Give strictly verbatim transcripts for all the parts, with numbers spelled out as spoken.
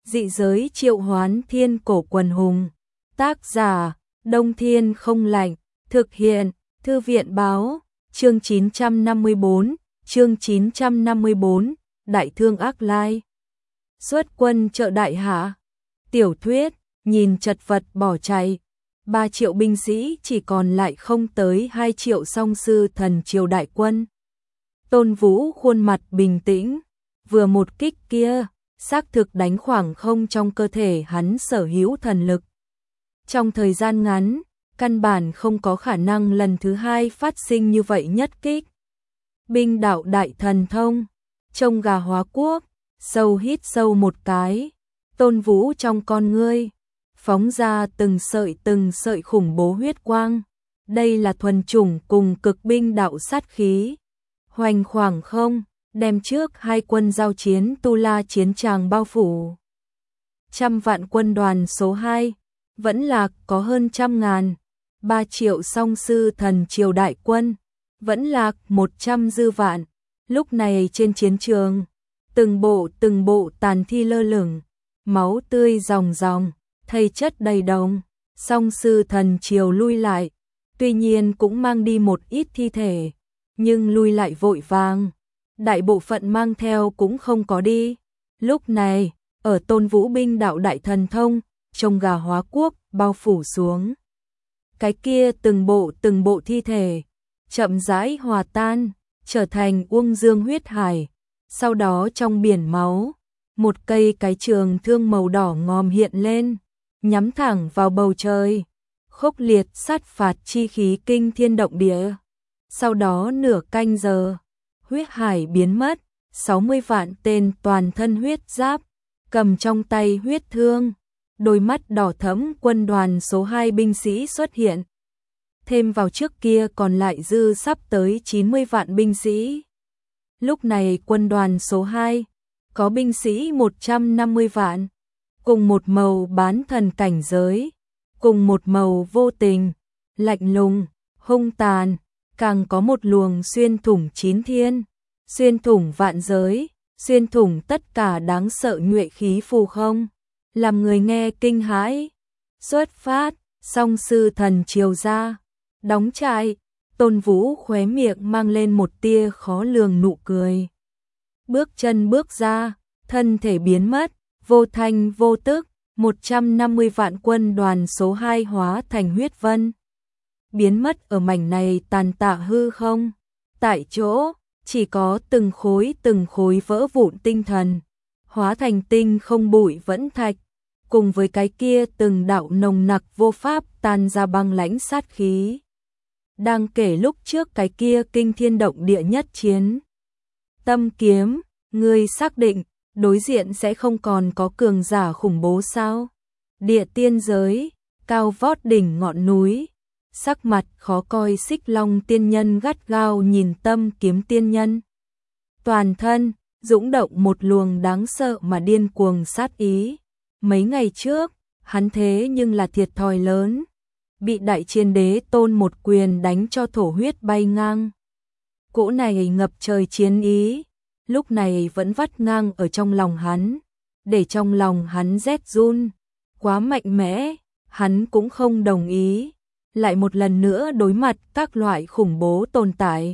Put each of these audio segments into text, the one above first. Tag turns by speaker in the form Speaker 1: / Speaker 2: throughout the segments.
Speaker 1: Dị giới triệu hoán thiên cổ quần hùng. Tác giả, Đông Thiên không lạnh. Thực hiện, Thư viện báo. Chương chín trăm năm mươi bốn, chương chín trăm năm mươi bốn, Đại thương ác lai. Xuất quân trợ đại hạ. Tiểu thuyết, nhìn chật vật bỏ chạy. Ba triệu binh sĩ chỉ còn lại không tới hai triệu song sư thần triều đại quân. Tôn Vũ khuôn mặt bình tĩnh, vừa một kích kia, xác thực đánh khoảng không trong cơ thể hắn sở hữu thần lực. Trong thời gian ngắn, căn bản không có khả năng lần thứ hai phát sinh như vậy nhất kích. Binh đạo đại thần thông, trông gà hóa quốc, sâu hít sâu một cái, Tôn Vũ trong con ngươi, phóng ra từng sợi từng sợi khủng bố huyết quang. Đây là thuần chủng cùng cực binh đạo sát khí. Hoành khoảng không, đem trước hai quân giao chiến Tu La chiến tràng bao phủ. Trăm vạn quân đoàn số hai, vẫn là có hơn trăm ngàn. Ba triệu song sư thần triều đại quân, vẫn là một trăm dư vạn. Lúc này trên chiến trường, từng bộ từng bộ tàn thi lơ lửng, máu tươi ròng ròng, thây chất đầy đồng. Song sư thần triều lui lại, tuy nhiên cũng mang đi một ít thi thể, nhưng lui lại vội vàng. Đại bộ phận mang theo cũng không có đi. Lúc này, ở Tôn Vũ binh đạo đại thần thông, trông gà hóa quốc bao phủ xuống. Cái kia từng bộ từng bộ thi thể, chậm rãi hòa tan, trở thành uông dương huyết hải. Sau đó trong biển máu, một cây cái trường thương màu đỏ ngòm hiện lên, nhắm thẳng vào bầu trời. Khốc liệt sát phạt chi khí kinh thiên động địa. Sau đó nửa canh giờ, huyết hải biến mất, sáu mươi vạn tên toàn thân huyết giáp, cầm trong tay huyết thương, đôi mắt đỏ thẫm quân đoàn số hai binh sĩ xuất hiện. Thêm vào trước kia còn lại dư sắp tới chín mươi vạn binh sĩ. Lúc này quân đoàn số hai có binh sĩ một trăm năm mươi vạn, cùng một màu bán thần cảnh giới, cùng một màu vô tình, lạnh lùng, hung tàn, càng có một luồng xuyên thủng chín thiên, xuyên thủng vạn giới, xuyên thủng tất cả đáng sợ nhuệ khí phù không, làm người nghe kinh hãi. Xuất phát, song sư thần triều ra, đóng trại. Tôn Vũ khóe miệng mang lên một tia khó lường nụ cười. Bước chân bước ra, thân thể biến mất, vô thanh vô tức, một trăm năm mươi vạn quân đoàn số hai hóa thành huyết vân. Biến mất ở mảnh này tàn tạ hư không. Tại chỗ, chỉ có từng khối từng khối vỡ vụn tinh thần, hóa thành tinh không bụi vẫn thạch, cùng với cái kia từng đạo nồng nặc vô pháp tan ra băng lãnh sát khí. Đang kể lúc trước cái kia kinh thiên động địa nhất chiến. Tâm kiếm, ngươi xác định, đối diện sẽ không còn có cường giả khủng bố sao? Địa tiên giới, cao vót đỉnh ngọn núi, sắc mặt khó coi Xích Long tiên nhân gắt gao nhìn Tâm kiếm tiên nhân. Toàn thân, dũng động một luồng đáng sợ mà điên cuồng sát ý. Mấy ngày trước, hắn thế nhưng là thiệt thòi lớn. Bị đại chiến đế tôn một quyền đánh cho thổ huyết bay ngang. Cỗ này ngập trời chiến ý, lúc này vẫn vắt ngang ở trong lòng hắn, để trong lòng hắn rét run. Quá mạnh mẽ, hắn cũng không đồng ý, lại một lần nữa đối mặt các loại khủng bố tồn tại.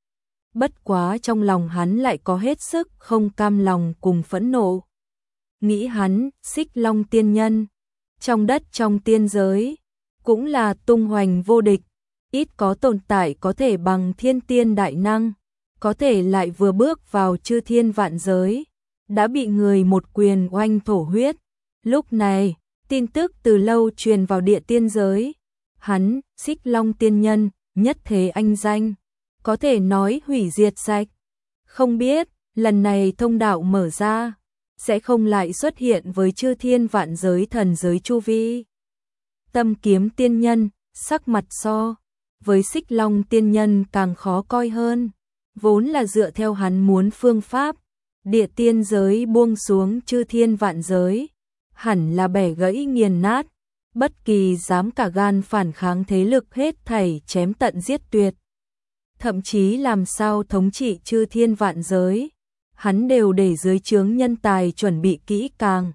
Speaker 1: Bất quá trong lòng hắn lại có hết sức không cam lòng cùng phẫn nộ. Nghĩ hắn, Xích Long tiên nhân, trong đất trong tiên giới, cũng là tung hoành vô địch, ít có tồn tại có thể bằng thiên tiên đại năng, có thể lại vừa bước vào chư thiên vạn giới, đã bị người một quyền oanh thổ huyết. Lúc này, tin tức từ lâu truyền vào địa tiên giới, hắn, Xích Long tiên nhân, nhất thế anh danh, có thể nói hủy diệt sạch. Không biết, lần này thông đạo mở ra, sẽ không lại xuất hiện với chư thiên vạn giới thần giới chu vi. Tâm kiếm tiên nhân, sắc mặt so với Xích Long tiên nhân càng khó coi hơn, vốn là dựa theo hắn muốn phương pháp, địa tiên giới buông xuống chư thiên vạn giới, hẳn là bẻ gãy nghiền nát, bất kỳ dám cả gan phản kháng thế lực hết thảy chém tận giết tuyệt. Thậm chí làm sao thống trị chư thiên vạn giới, hắn đều để dưới trướng nhân tài chuẩn bị kỹ càng,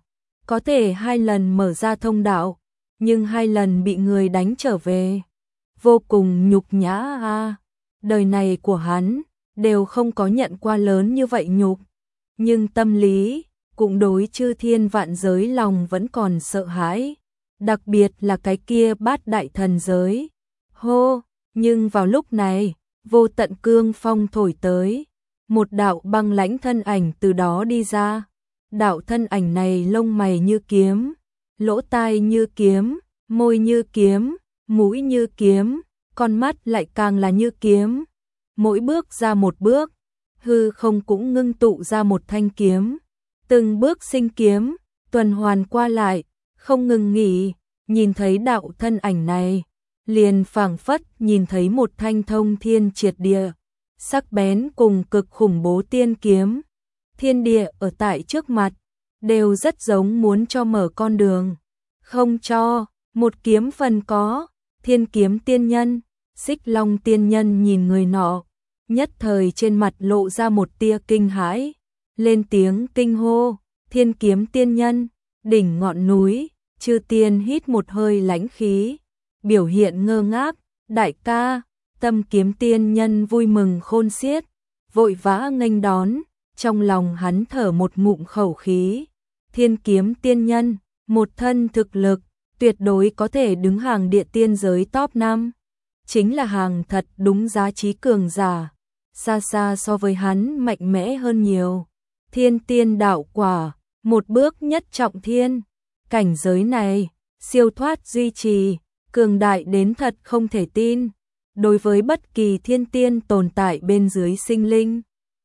Speaker 1: có thể hai lần mở ra thông đạo, nhưng hai lần bị người đánh trở về. Vô cùng nhục nhã a. Đời này của hắn đều không có nhận qua lớn như vậy nhục, nhưng tâm lý cũng đối chư thiên vạn giới lòng vẫn còn sợ hãi, đặc biệt là cái kia bát đại thần giới. Hô, nhưng vào lúc này, vô tận cương phong thổi tới, một đạo băng lãnh thân ảnh từ đó đi ra. Đạo thân ảnh này lông mày như kiếm, lỗ tai như kiếm, môi như kiếm, mũi như kiếm, con mắt lại càng là như kiếm. Mỗi bước ra một bước, hư không cũng ngưng tụ ra một thanh kiếm. Từng bước sinh kiếm, tuần hoàn qua lại, không ngừng nghỉ. Nhìn thấy đạo thân ảnh này, liền phảng phất nhìn thấy một thanh thông thiên triệt địa, sắc bén cùng cực khủng bố tiên kiếm. Thiên địa ở tại trước mặt, đều rất giống muốn cho mở con đường. Không cho, một kiếm phần có. Thiên kiếm tiên nhân, Xích Long tiên nhân nhìn người nọ, nhất thời trên mặt lộ ra một tia kinh hãi, lên tiếng kinh hô. Thiên kiếm tiên nhân, đỉnh ngọn núi, chư tiên hít một hơi lãnh khí, biểu hiện ngơ ngác. Đại ca, Tâm kiếm tiên nhân vui mừng khôn xiết, vội vã nghênh đón, trong lòng hắn thở một ngụm khẩu khí. Thiên kiếm tiên nhân, một thân thực lực, tuyệt đối có thể đứng hàng địa tiên giới top năm. Chính là hàng thật đúng giá trí cường giả, xa xa so với hắn mạnh mẽ hơn nhiều. Thiên tiên đạo quả, một bước nhất trọng thiên, cảnh giới này, siêu thoát duy trì, cường đại đến thật không thể tin. Đối với bất kỳ thiên tiên tồn tại bên dưới sinh linh,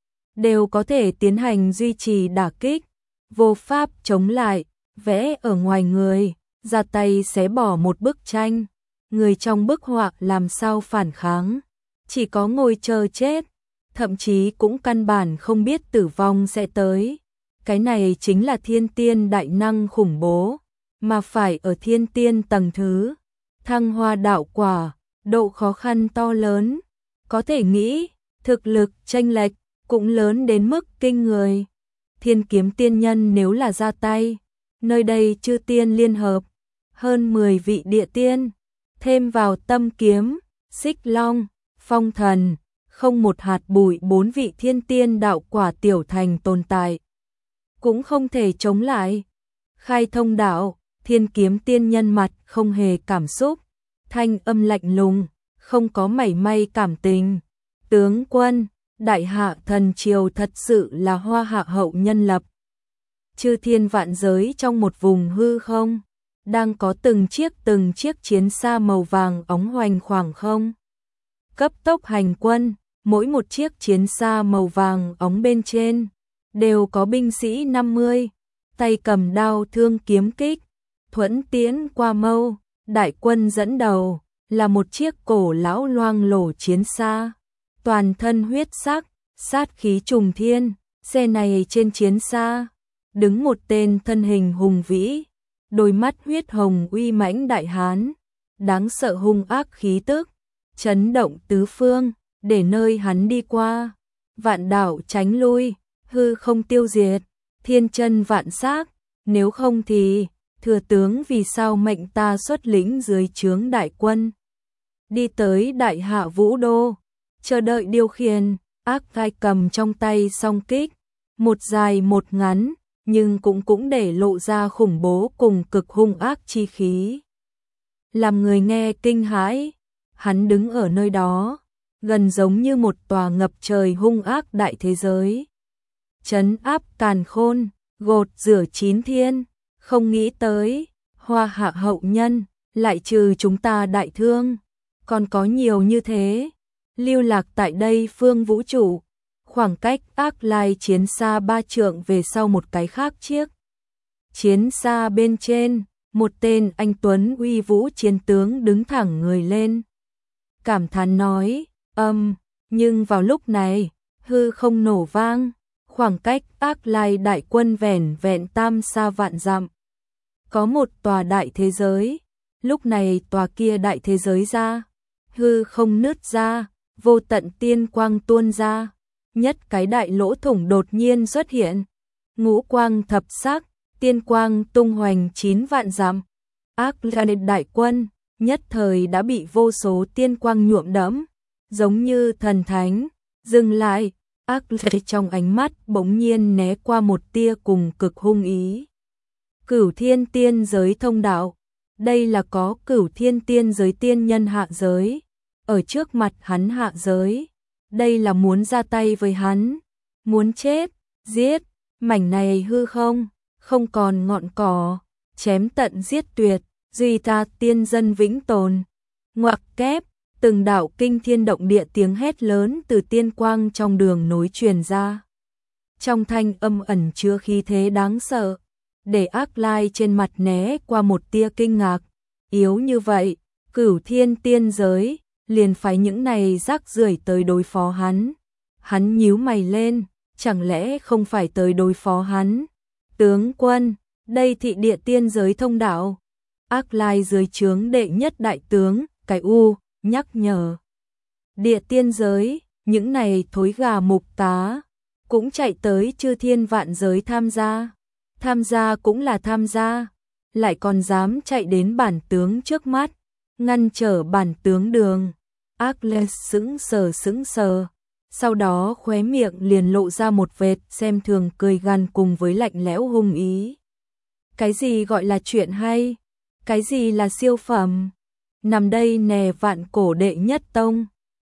Speaker 1: đều có thể tiến hành duy trì đả kích, vô pháp chống lại, vẽ ở ngoài người, ra tay xé bỏ một bức tranh. Người trong bức họa làm sao phản kháng, chỉ có ngồi chờ chết, thậm chí cũng căn bản không biết tử vong sẽ tới. Cái này chính là thiên tiên đại năng khủng bố, mà phải ở thiên tiên tầng thứ, thăng hoa đạo quả, độ khó khăn to lớn, có thể nghĩ, thực lực chênh lệch cũng lớn đến mức kinh người. Thiên kiếm tiên nhân nếu là ra tay, nơi đây chư tiên liên hợp, hơn mười vị địa tiên, thêm vào Tâm kiếm, Xích Long, Phong Thần, không một hạt bụi bốn vị thiên tiên đạo quả tiểu thành tồn tại, cũng không thể chống lại. Khai thông đạo, thiên kiếm tiên nhân mặt không hề cảm xúc, thanh âm lạnh lùng, không có mảy may cảm tình. Tướng quân, đại hạ thần triều thật sự là hoa hạ hậu nhân lập. Chư thiên vạn giới trong một vùng hư không, đang có từng chiếc từng chiếc chiến xa màu vàng óng hoành khoảng không. Cấp tốc hành quân, mỗi một chiếc chiến xa màu vàng óng bên trên, đều có binh sĩ năm mươi, tay cầm đao thương kiếm kích, thuẫn tiễn qua mâu. Đại quân dẫn đầu là một chiếc cổ lão loang lổ chiến xa, toàn thân huyết sắc, sát khí trùng thiên. Xe này trên chiến xa đứng một tên thân hình hùng vĩ, đôi mắt huyết hồng uy mãnh đại hán, đáng sợ hung ác khí tức, chấn động tứ phương, để nơi hắn đi qua, vạn đảo tránh lui, hư không tiêu diệt, thiên chân vạn xác. Nếu không thì thừa tướng vì sao mệnh ta xuất lĩnh dưới trướng đại quân, đi tới đại hạ vũ đô, chờ đợi điều khiển. Ác gai cầm trong tay song kích, một dài một ngắn, nhưng cũng cũng để lộ ra khủng bố cùng cực hung ác chi khí, làm người nghe kinh hãi. Hắn đứng ở nơi đó, gần giống như một tòa ngập trời hung ác đại thế giới, trấn áp càn khôn, gột rửa chín thiên. Không nghĩ tới, hoa hạ hậu nhân, lại trừ chúng ta đại thương, còn có nhiều như thế, lưu lạc tại đây phương vũ trụ. Khoảng cách ác lai chiến xa ba trượng về sau một cái khác chiếc chiến xa bên trên, một tên anh tuấn uy vũ chiến tướng đứng thẳng người lên, cảm thán nói, âm, nhưng vào lúc này, hư không nổ vang, khoảng cách ác lai đại quân vẻn vẹn tam sa vạn dặm. Có một tòa đại thế giới, lúc này tòa kia đại thế giới ra, hư không nứt ra, vô tận tiên quang tuôn ra, nhất cái đại lỗ thủng đột nhiên xuất hiện, ngũ quang thập sắc, tiên quang tung hoành chín vạn dặm. Atlantis đại quân nhất thời đã bị vô số tiên quang nhuộm đẫm, giống như thần thánh. Dừng lại, Atlantis trong ánh mắt bỗng nhiên né qua một tia cùng cực hung ý. Cửu thiên tiên giới thông đạo, đây là có cửu thiên tiên giới tiên nhân hạ giới, ở trước mặt hắn hạ giới, đây là muốn ra tay với hắn, muốn chết, giết, mảnh này hư không, không còn ngọn cỏ, chém tận giết tuyệt, duy ta tiên dân vĩnh tồn. Ngoặc kép, từng đạo kinh thiên động địa tiếng hét lớn từ tiên quang trong đường nối truyền ra. Trong thanh âm ẩn chứa khí thế đáng sợ, để Ác Lai trên mặt né qua một tia kinh ngạc. Yếu như vậy, cửu thiên tiên giới, liền phái những này rác rưởi tới đối phó hắn. Hắn nhíu mày lên, chẳng lẽ không phải tới đối phó hắn? Tướng quân, đây thị địa tiên giới thông đạo. Ác Lai dưới trướng đệ nhất đại tướng, cái U, nhắc nhở. Địa tiên giới, những này thối gà mục tá, cũng chạy tới chư thiên vạn giới tham gia. Tham gia cũng là tham gia, lại còn dám chạy đến bản tướng trước mắt, ngăn trở bản tướng đường. Atlas sững sờ sững sờ, sau đó khóe miệng liền lộ ra một vệt xem thường cười gằn cùng với lạnh lẽo hung ý. Cái gì gọi là chuyện hay? Cái gì là siêu phẩm? Nằm đây nè vạn cổ đệ nhất tông.